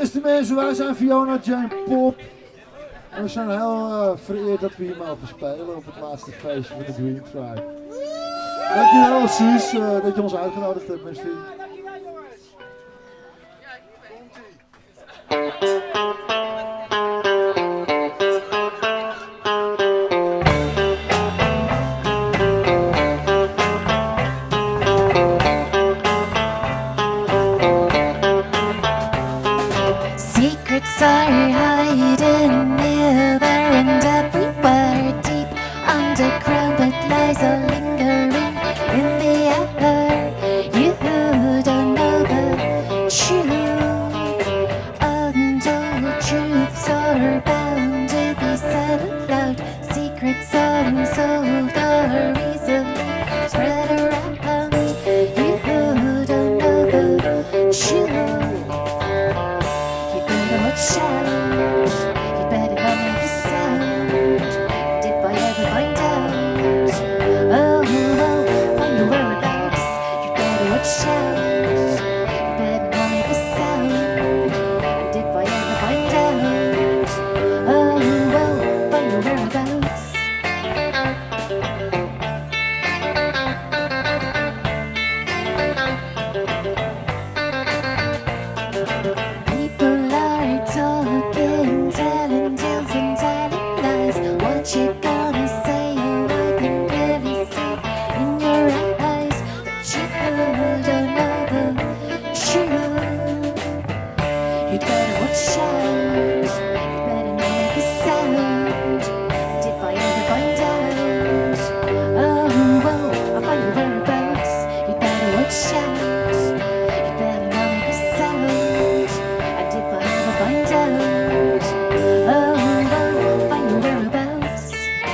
Beste mensen, wij zijn Fiona Jane Pop. En we zijn heel vereerd dat we hier mogen spelen op het laatste feestje van de Green Tribe. Dankjewel Suus dat je ons uitgenodigd hebt, Miss Fie. Secrets are hiding here, there and everywhere, deep underground, but lies are lingering in the air. You don't know the truth, untold truths are bound to be said aloud. Secrets unsolved are easily spread around. You don't know the truth. Shout, you better not make a sound. If I ever find out, find your whereabouts, you better watch out. You better not make a sound. And if I ever find out, find your whereabouts. People are talking, telling tales and telling lies. What you gonna say? Oh, I can really see in your eyes that you don't know the truth. You better watch out. You better not make a sound. And if I ever find out, I'll find your whereabouts. You better watch out. You better not make a sound. And if I ever find out, find your whereabouts.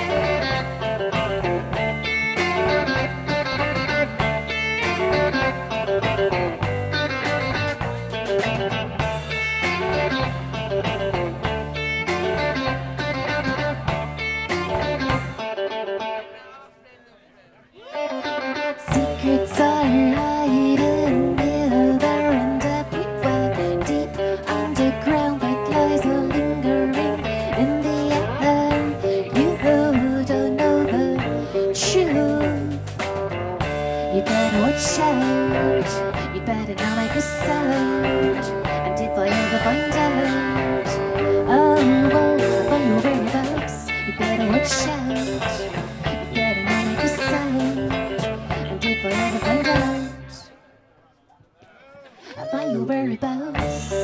Secrets are hiding here, there and everywhere, deep underground, but lies are lingering in the air. You don't know the truth. You better watch out. You better not make a sound. And if I ever find out, I'll find your whereabouts. You better watch out. You better not make a sound. And if I ever find out, I'll find your whereabouts.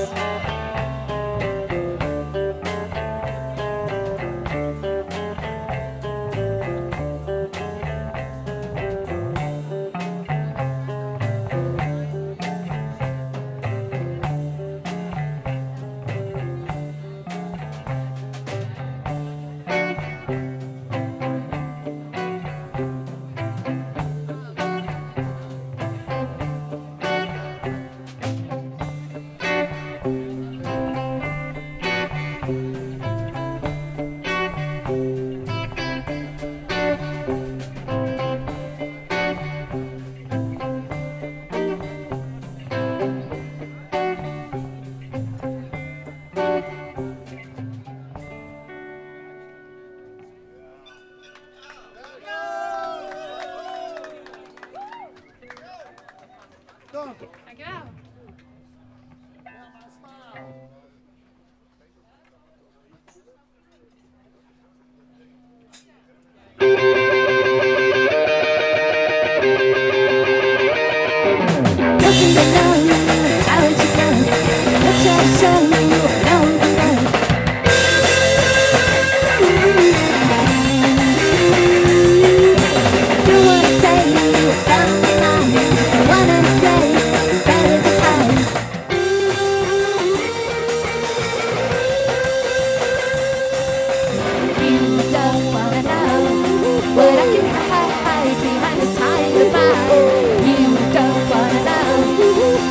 Dankjewel. Nothing but love, how would you know? Let's just show you know the love. You wanna say something nice, you wanna say better than hide. You don't wanna know what I can hide behind this high goodbye. You don't wanna know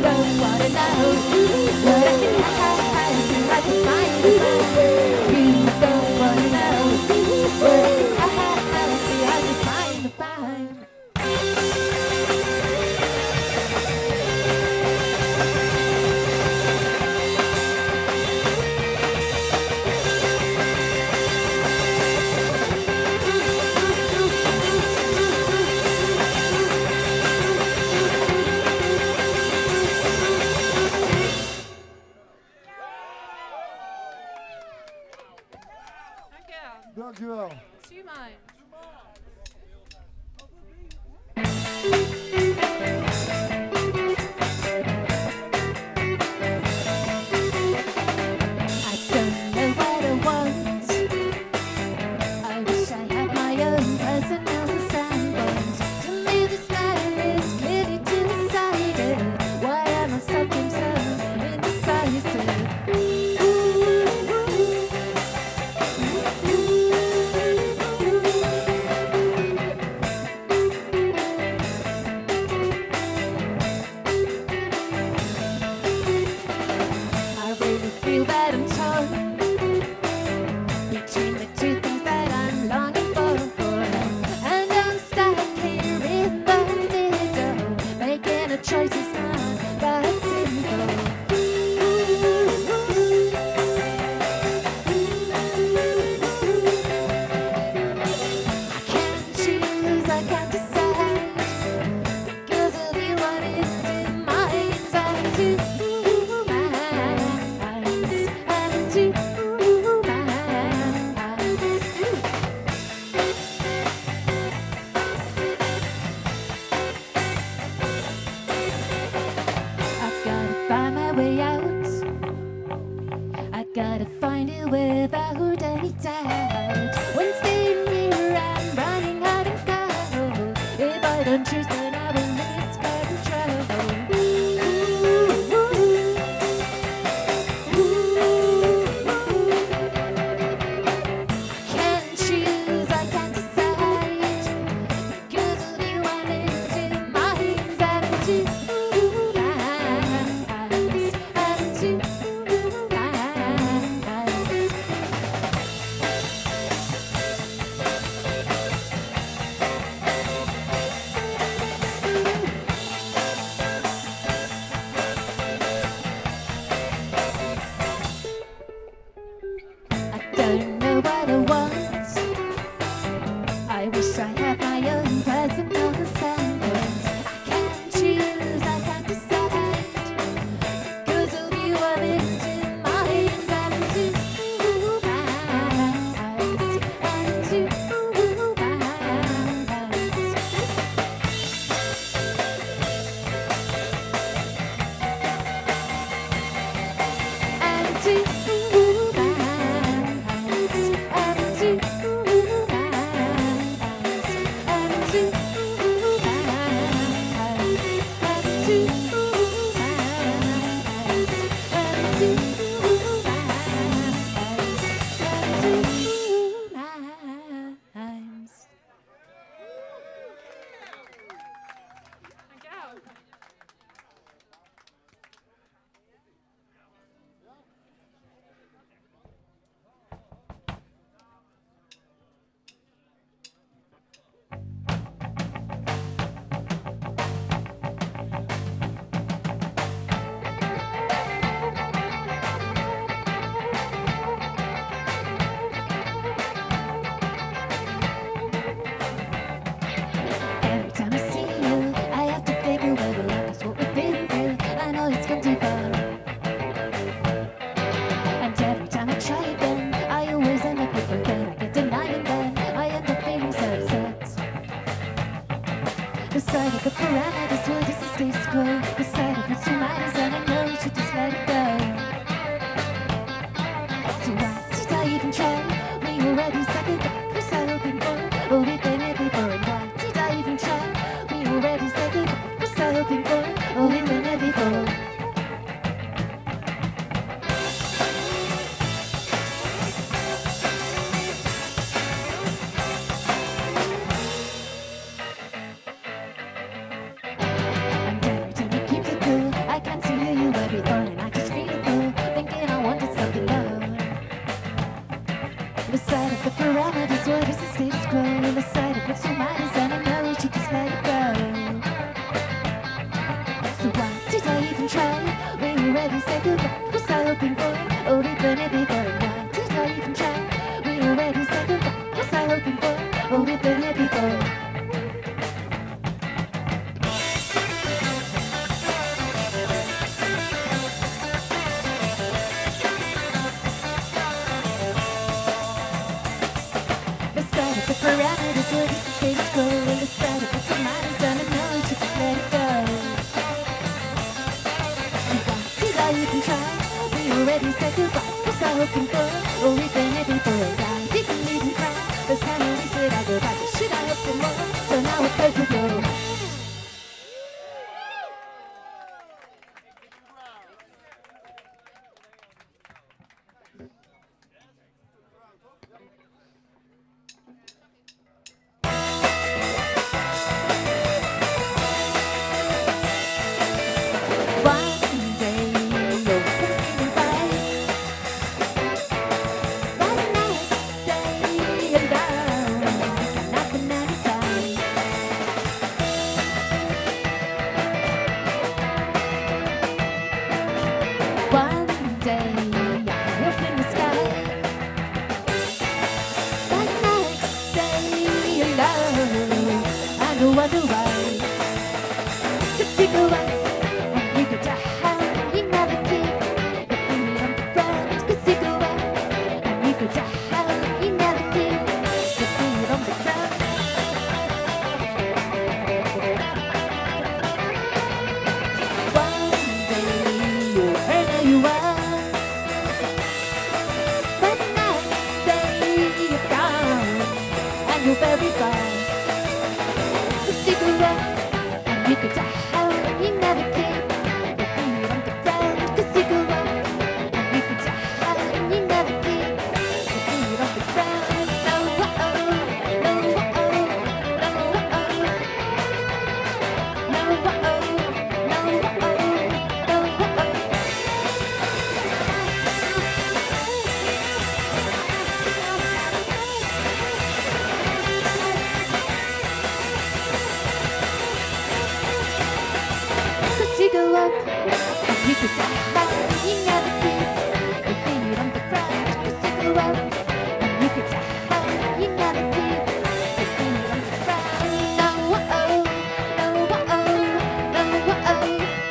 don't wanna know what I can hide, feel like it's mine to find. You don't wanna know what I can hide, feel like it's mine to find. Dankjewel. Dankjewel. Zie je mij? I don't know what I want. I wish I had my own personal standpoint. To me this matter is clearly decided. Why am I something so indecisive? I really feel that I'm torn between the two things that I'm longing for. And I'm stuck here in the middle. Making a choice is not that simple. I can't choose, I can't decide. Because of you, what is in my inside to I've gotta find my way out. I gotta find it without any doubt. When staying here, I'm running out of control. If I don't choose, then I will lose control. Can't choose, I can't decide. Because of you, I'm into minds and into minds and into minds. I don't know what I want. I wish I had my own personal standpoint. I can't choose, I can't decide. Because of you, I'm into minds and into minds and into minds. Dankjewel. Every time I see you, I have to figure whether life is what we've been through. I know it's gone too far. And every time I try again, I always end up with regret. I get denied and then I end up feeling so upset. The sight of the parameters would is the status quo. The sight of what's two matters and I know you should just let it go. So why did I even try? We already said it back, was I hoping for? Or we've been here before, and why did I even try? We already said it back, was I hoping for? Or we've been here before. And every time you keep it cool, I can't say goodbye. What's I hoping for? Oh, we've been everywhere. Why did I even try? We already said goodbye. What's I hoping for? Oh, we've been here before. The set of the parameters were just the status quo, and the set of what's the matters, and I know you should just let it go. Did I even try? We already said goodbye. What's I hoping for? Oh, we've been here before. I didn't even cry. First time we said I go back. Should I hope for more? So now it's perfect flow. One day you're feeling right. The next day you're down. Nothing anytime. One day you're up in the sky. The next day you're low. I don't wonder why. Could you go out? You could die, you never keep your feet on the ground. Cause you go out, and you could die, you never keep your feet on the ground. One day you're wherever you are. The next day you're gone, and you're very far. Cause you go out, and you could die, you never keep your feet on the ground. Cause you go out, and you could die, you never keep your feet on the ground. No, uh-oh, no, uh-oh, no, uh-oh, no, uh-oh, no, uh-oh, no, uh-oh. Cause you go up, and you could die, you never keep your feet on the ground. Cause you go out, and you could die, you never keep your feet on the ground. No, uh-oh, no, uh-oh, no, uh-oh,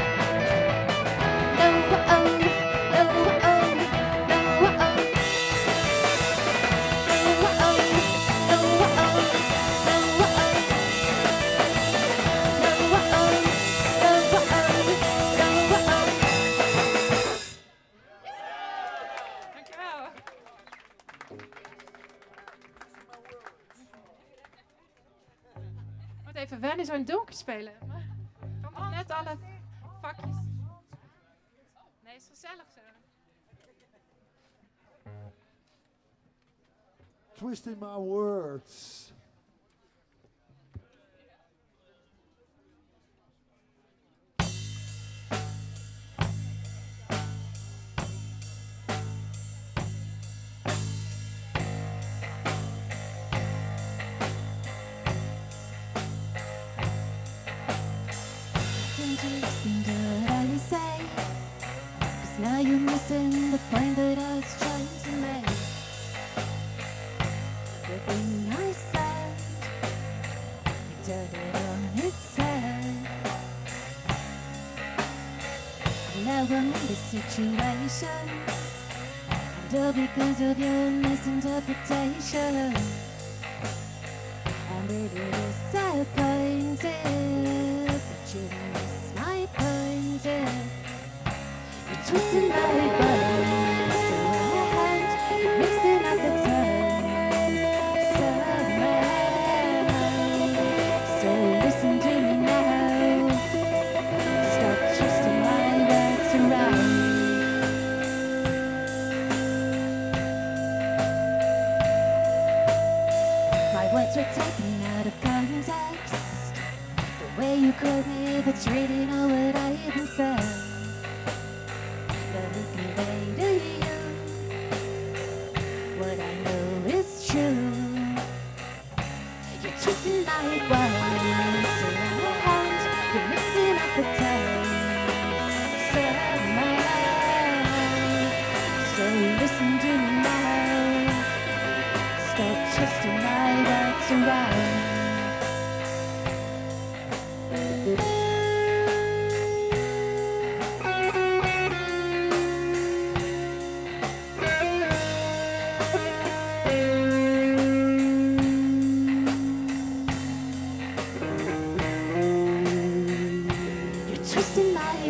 no, uh-oh, no, uh-oh, no, uh-oh, no, uh-oh, no, uh-oh, no, uh-oh, no, uh-oh. Dankjewel. Ik moet even wennen zo in het donker spelen. Ik kan nog net alle vakjes. Nee, het is gezellig zo. Twisting my words. Didn't you listen to what I say? 'Cause now you're missing the point that I was trying to make. Everything I said, you turned it on its head. Now I'm in this situation, and all because of your misinterpretation. I'm really disappointed, but you miss my point. You're twisting my bones around, you're mixing up the terms somehow. So listen to me now, stop twisting my words around. My words were taken out of context. The way you quote me, that's really not what I even said. But it can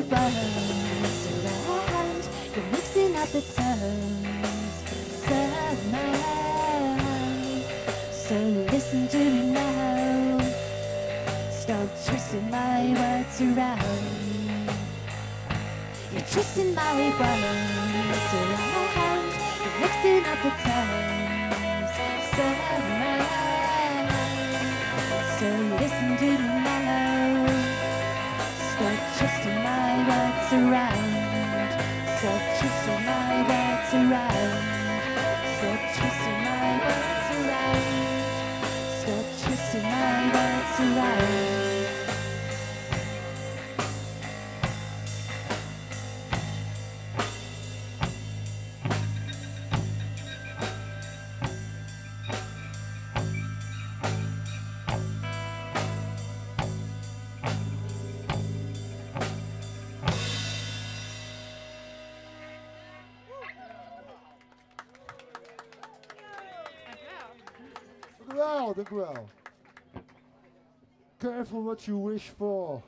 buzz around. You're mixing up the tones somehow. So listen to me now. Stop twisting my words around. You're twisting my words around. You're mixing up the tones somehow. So listen to me now. Stop twisting my words around. Stop twisting my words around. Stop twisting my words around. Stop twisting my words around. Dankjewel. Dank u wel. Careful what you wish for.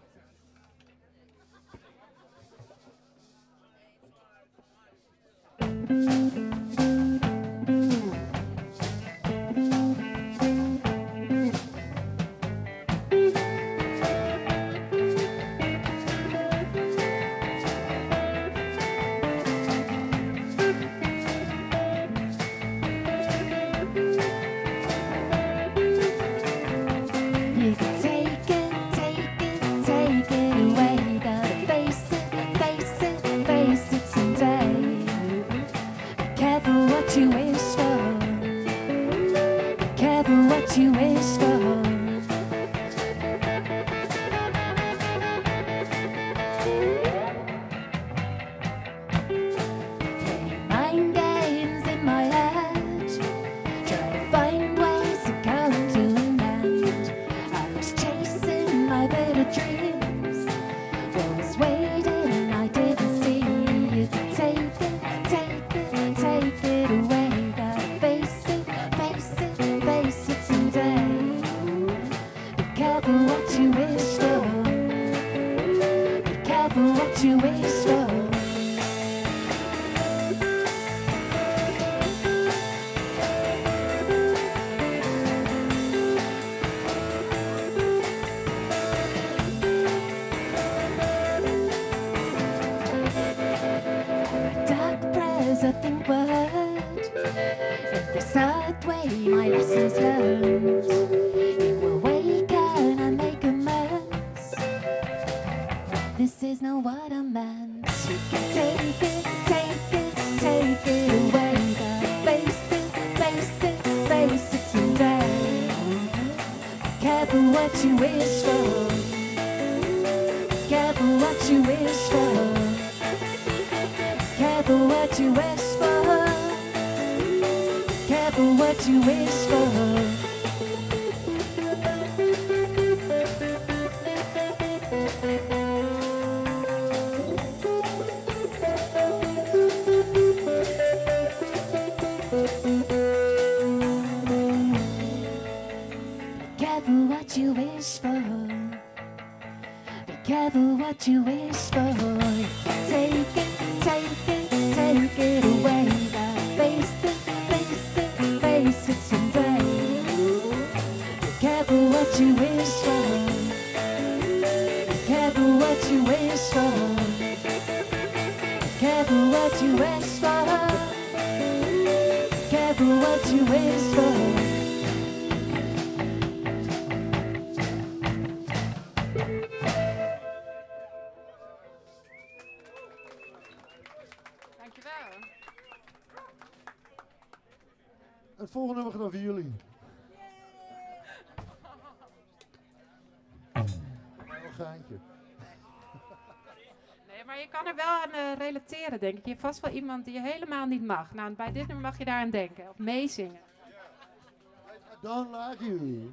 You can take it, take it, take it away. Gotta face it, face it, face it someday. Be careful what you wish for. Be careful what you wish for. Playing mind games in my head, trying to find ways to come to an end. I was chasing my better dreams. Was waiting and I didn't see. You can take it, take it, take it away. Gotta face it, face it, face it someday. Be careful what you wish for. Be careful what you wish for. Dark prayers I think were heard. In this hard way my lessons learned. You awaken and make amends. This is not what I meant. You can take it, take it, take it away. Gotta face it, face it, face it someday. Be careful what you wish for. Be careful what you wish for. Careful what you wish for. Careful what you wish for. Be careful what you wish for. Be careful what you wish for. Take it, take it, take it away. Gotta face it, face it, face it someday. Be careful what you wish for. Be careful what you wish for. Be careful what you wish for. Be careful what you wish for. Dankjewel. Het volgende nummer gedaan voor jullie. Een geintje. Nee, maar je kan er wel aan relateren, denk ik. Je hebt vast wel iemand die je helemaal niet mag. Nou, bij dit nummer mag je daar aan denken. Of meezingen. I don't like you.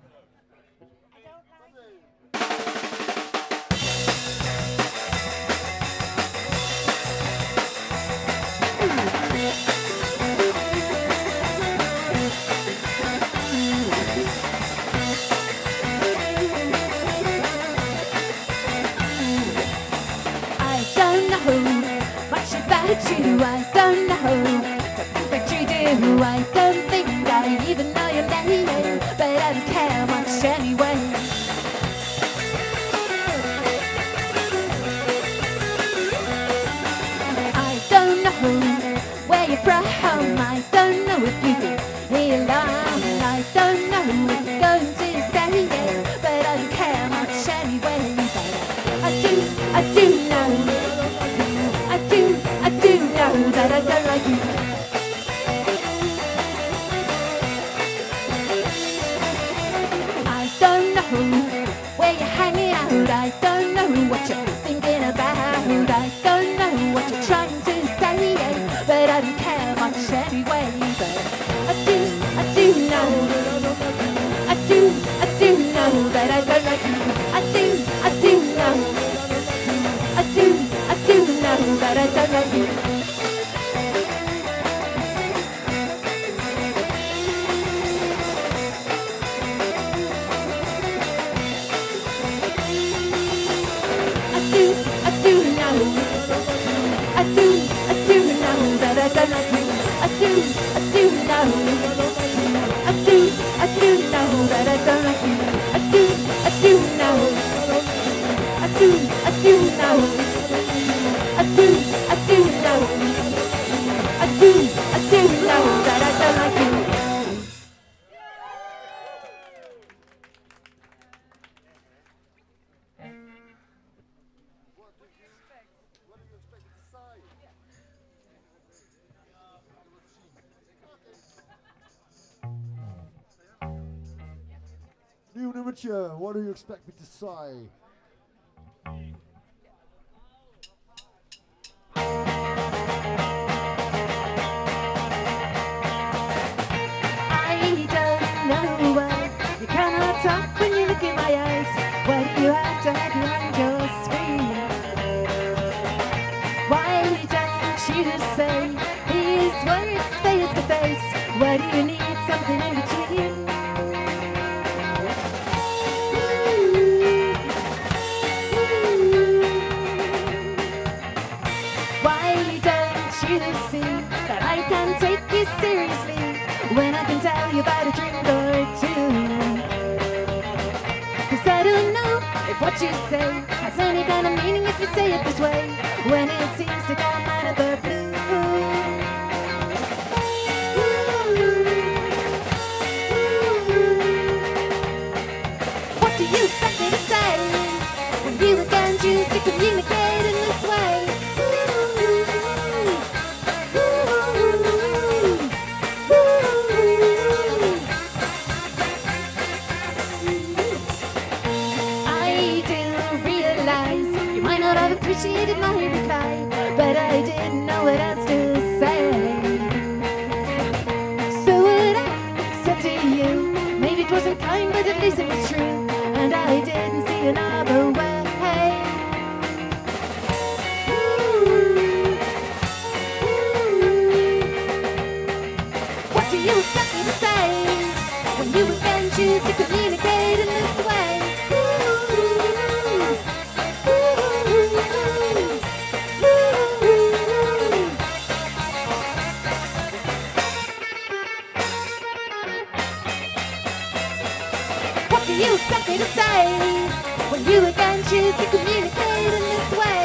I know much about you. I don't know what you do. I don't think I even know your name, but I don't care much anyway. I don't know where you're from. I don't know if you've been here long. I don't know if you're going to stay here, but I don't care much anyway. But I do know, I do know that I don't like you. I don't know where you're hanging out. I don't know what you're thinking about. I don't know what you're trying to say, but I don't care much anyway. But I do know, I do know that I don't like you. I do know, I do know that I don't like you. I don't like you. I do know. I do know that I don't like you. I do know. I do know. I do know. That I don't like you. Nieuw nummertje, what do you expect me to say? I don't know why you cannot talk when you look in my eyes. Why do you have to hide behind your screen? Why don't you say these words face to face? Why do you need something in between? Why don't you see that I can take you seriously when I can tell you about a drink or two? 'Cause I don't know if what you say has any kind of meaning if you say it this way, when it seems to come out of the blue. What do you expect me to say when you again choose to communicate in this way? I didn't realize you might not have appreciated my reply, but I didn't know what else to say. So what I said to you, maybe it wasn't kind, but at least it was true, and I didn't see another way. What do you expect me to say when you again choose to communicate in this way? What do you expect me to say when you again choose to communicate in this way?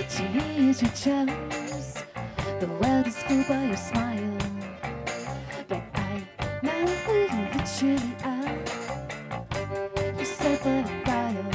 to ease your chose. The world is full by your smile, but I know who you truly are. You're so full of guile.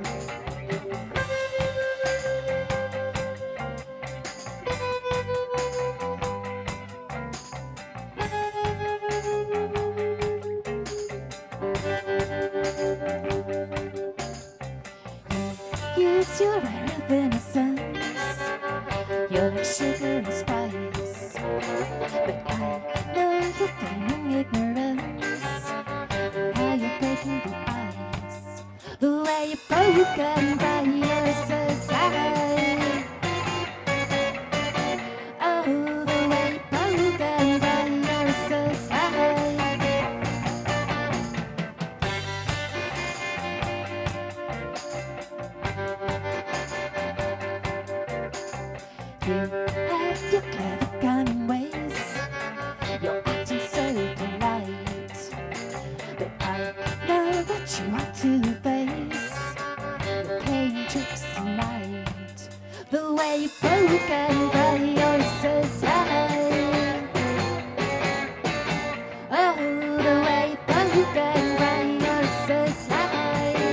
Use your rare of innocence. You're like sugar and spice, but I know you're feigning ignorance. How you're breaking the ice. The way you're broken by your society. Oh, the way you're broken by your society. You have your clever cunning ways. You're acting so polite, but I know what you want to face. You're playing tricks tonight. The way you're broken by your society. Oh, the way you're broken by your society.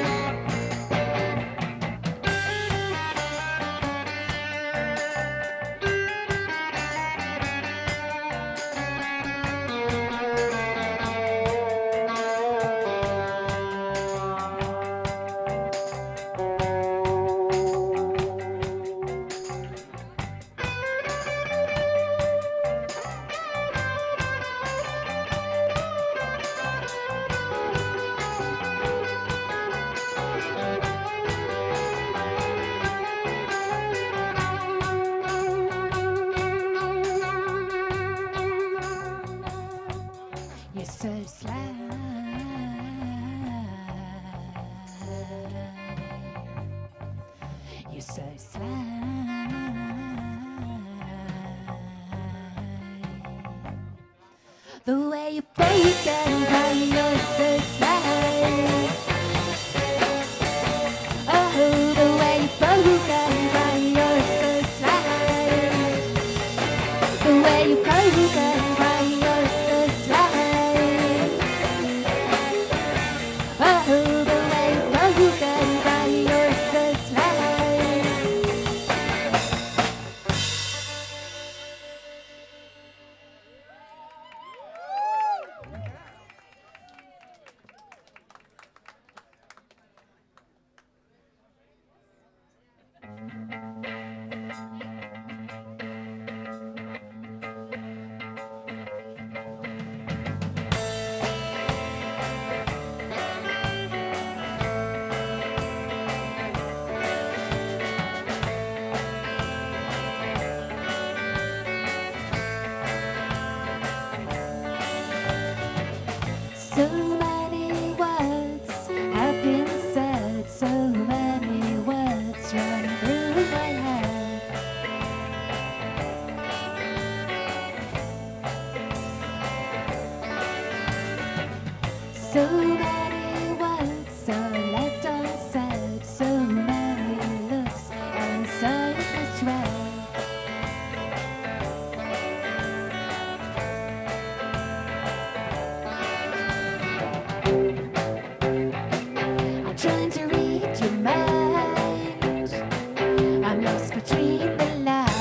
You're so sly. You're so sly. The way you're broken by your so sly. Oh, the way you're broken by your so sly. The way you're broken by your so sly. Oh, the way you're broken by your so sly. So many words have been said, so many words run through my head. So many words are left unsaid, so many looks and signs misread. I'm trying to read your mind. I'm lost between the lines.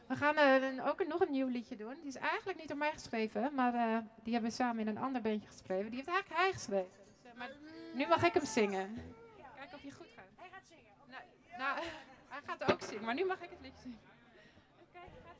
We gaan ook nog een nieuw liedje doen. Die is eigenlijk niet door mij geschreven, maar die hebben we samen in een ander bandje geschreven. Die heeft eigenlijk hij geschreven. Dus, maar nu mag ik hem zingen. Kijk of je goed gaat. Hij gaat zingen. Nou, hij gaat ook zingen, maar nu mag ik het liedje zingen. Oké, gaat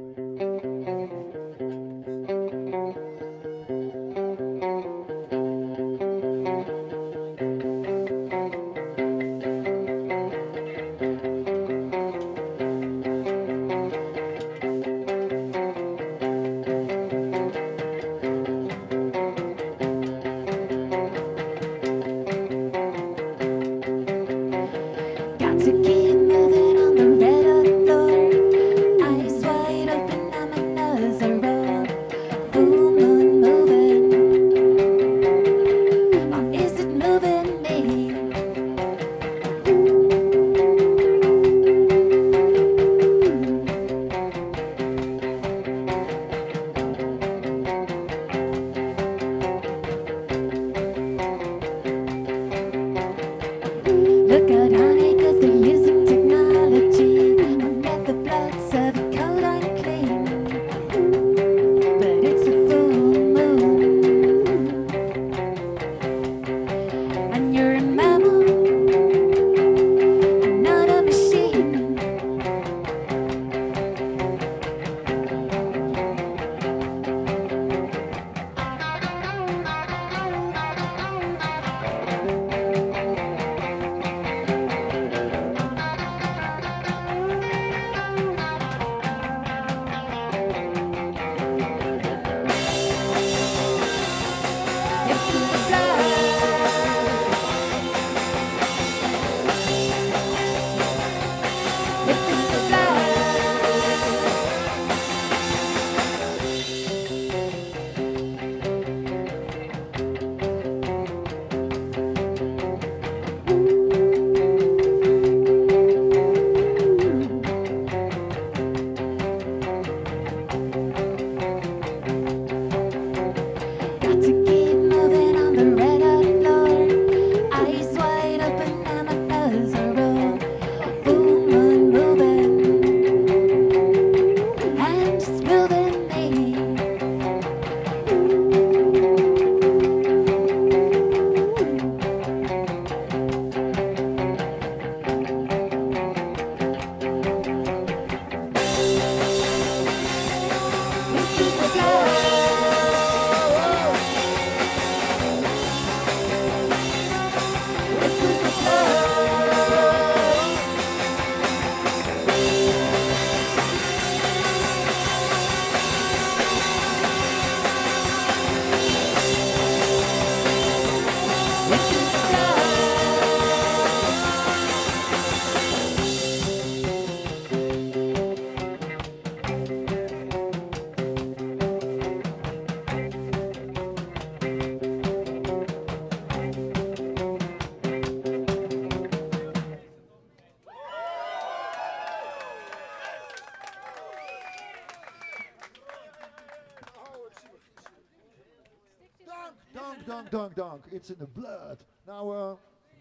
Dank. It's in the blood. Nou,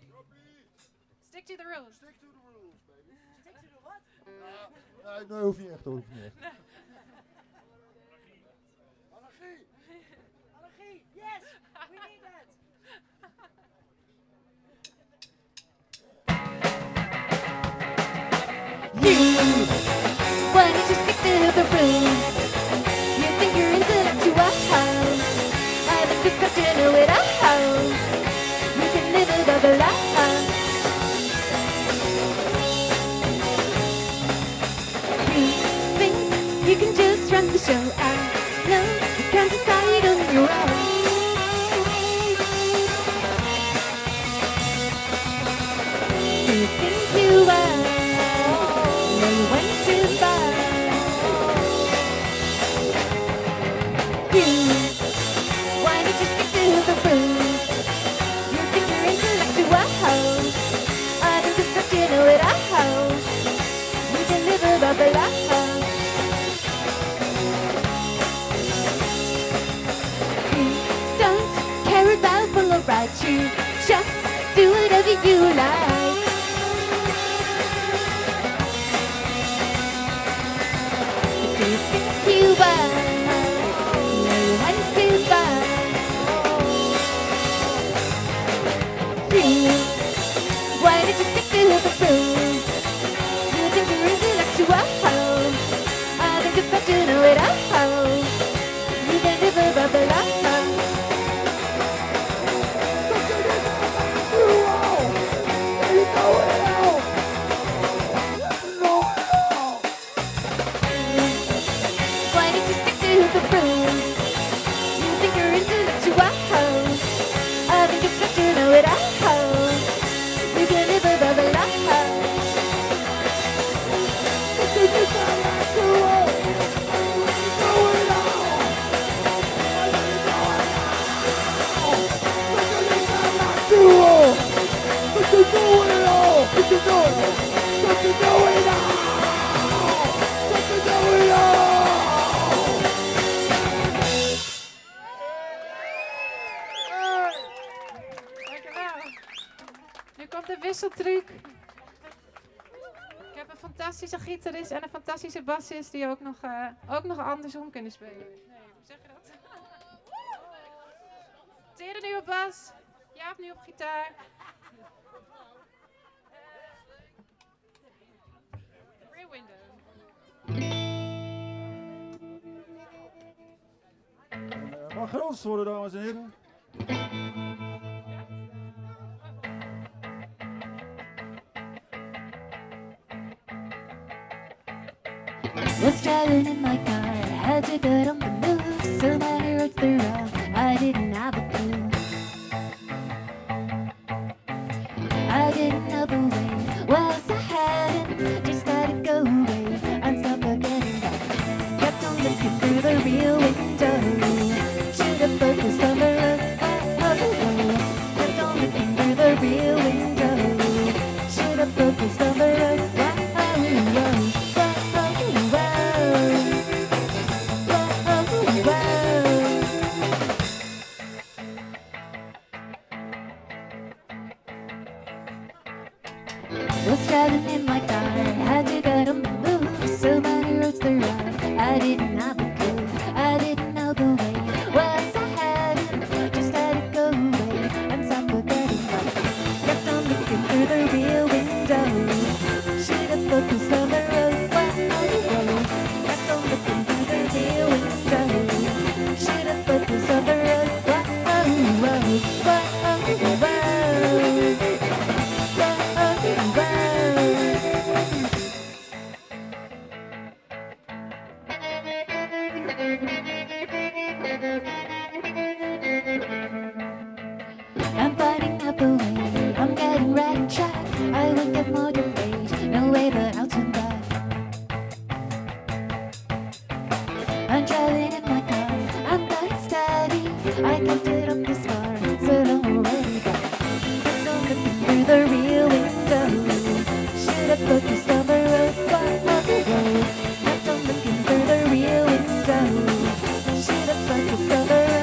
Stick to the rules. Stick to the rules, baby. Stick to the what? Nee, hoeft niet echt, hoor. Anarchie. Anarchie, yes, we need that. Why don't you stick to the rules? You think you're into a house? I think you've got to know it a house. You can live above the law. You think you can just run the show? I know you can't decide on your own. You think you are? You went too far. Why don't you stick to the rules? You think you're intellectual? I think it's such you know it all. You can live above the law. You don't care about full of rights. You just do whatever you like. wisseltruc. Ik heb een fantastische gitarist en een fantastische bassist die ook nog andersom kunnen spelen. Nee, hoe zeg je dat? Tere nu op bas, Jaap nu op gitaar. Rear window. Mag gedanst worden, dames en heren. Was driving in my car, had to get on the move. So many roads to run, I didn't have a clue. I didn't know the way, was I hadn't, just had to go away and stop forgetting that. Kept on looking through the rear window, should have focused on the road. Kept on looking through the rear window, should have focused on the road. Was driving in my car, had to get on the move. So many roads to run, I didn't have a clue. I didn't know the way, was I hadn't, just had to go away and stop forgetting life. Kept on looking through the rear window, should have focused on the road. Kept on looking through the rear window, should have focused on the road. I'm finding out the way, I'm getting right on track. I won't get more than rage, no way but I'll turn back. I'm driving in my car, I'm going steady. I kept it up this far, so don't already back. Kept on looking through the rear window, should have focused on the road. Kept on looking through the rear window, should have focused on the road.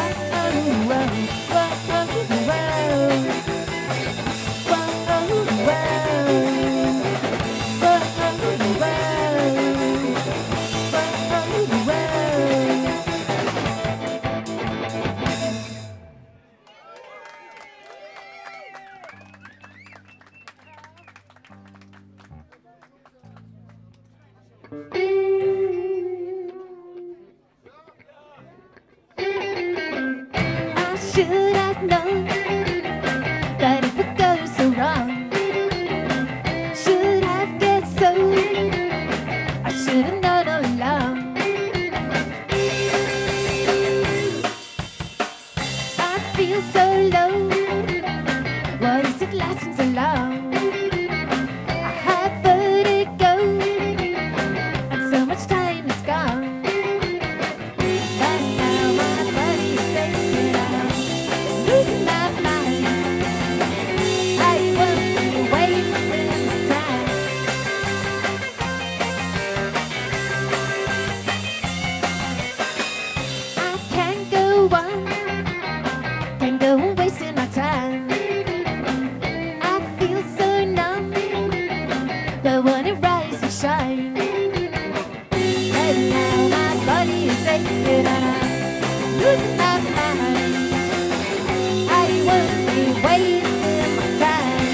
I should have known that it would go so wrong. Should have guessed so, I should have known all along. I feel so low, what is it lasting so long? I have vertigo, and so much time is gone. But now my body is taking out, losing my mind. I won't be wasting my time. I can't go on wasting my time. I feel so numb, but when it rises and shine. And now my body is aching and I'm losing my mind. I won't be wasting my time.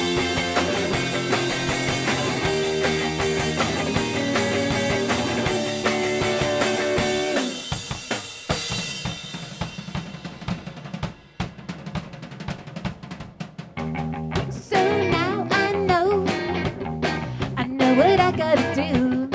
So now I know what I gotta do.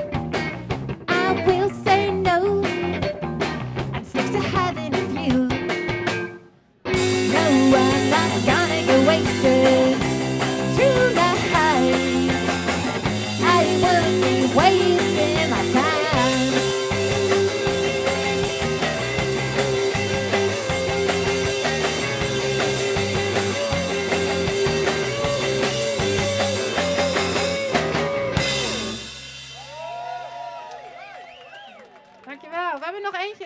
I will say no, I'm sick to having a few. No, I'm not gonna get wasted tonight. I won't be wasting my time. Dankjewel. We hebben nog eentje.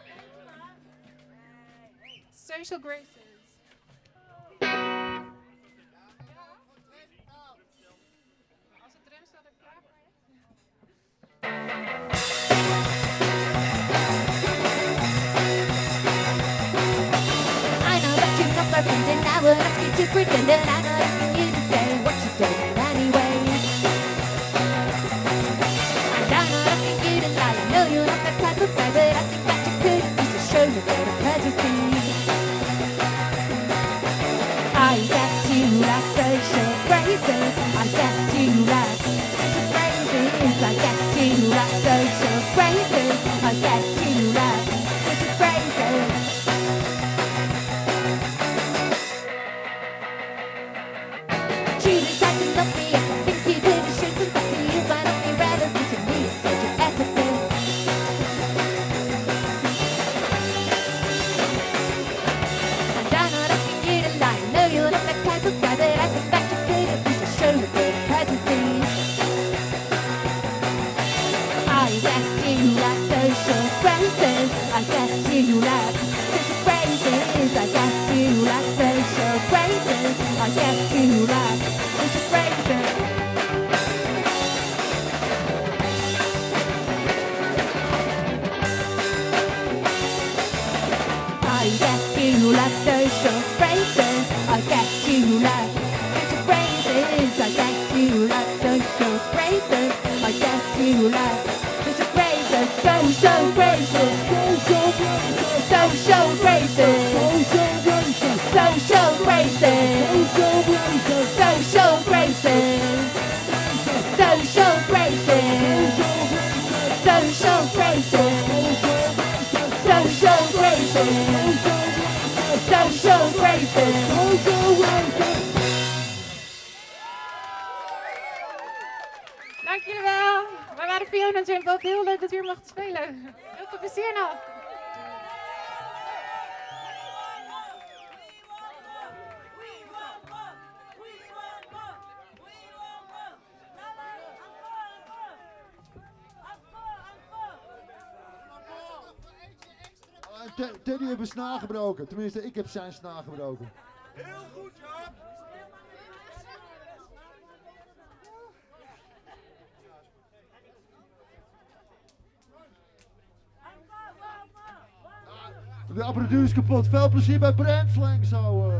Social Graces. I know that you're not my friend and I would ask you to pretend that I'm not asking you to say what you're doing anyway. And I'm not asking you to lie, I know you're not that type of guy, but I think that you could use to show me better courtesy. I guess you like social phrases, I guess you like social phrases, I guess you like social phrases, I guess you like social phrases. Choosing sides and love me, I think you did the shit with me. You might only relevant to me, it's such an epithet. And I'm not asking you to lie, I know you're not that type of guy, but I think that you could at least show a bit of courtesy. I guess you like social phrases, I guess you like social phrases, I guess you like social phrases, I guess you like social phrases. I guess you like social phrases, I guess you like social phrases, I guess you like social phrases, I guess you like social phrases, social phrases, social phrases, social phrases, social phrases, social phrases, social phrases, social phrases, social phrases. Dank jullie wel. Wij waren Fiona Jump Up. Heel leuk dat u hier mocht spelen. Heel veel plezier nog. Teddy heeft een snaar gebroken. Tenminste, ik heb zijn snaar gebroken. Heel goed, Jaap. De apparatuur is kapot. Veel plezier bij Brandslang zo.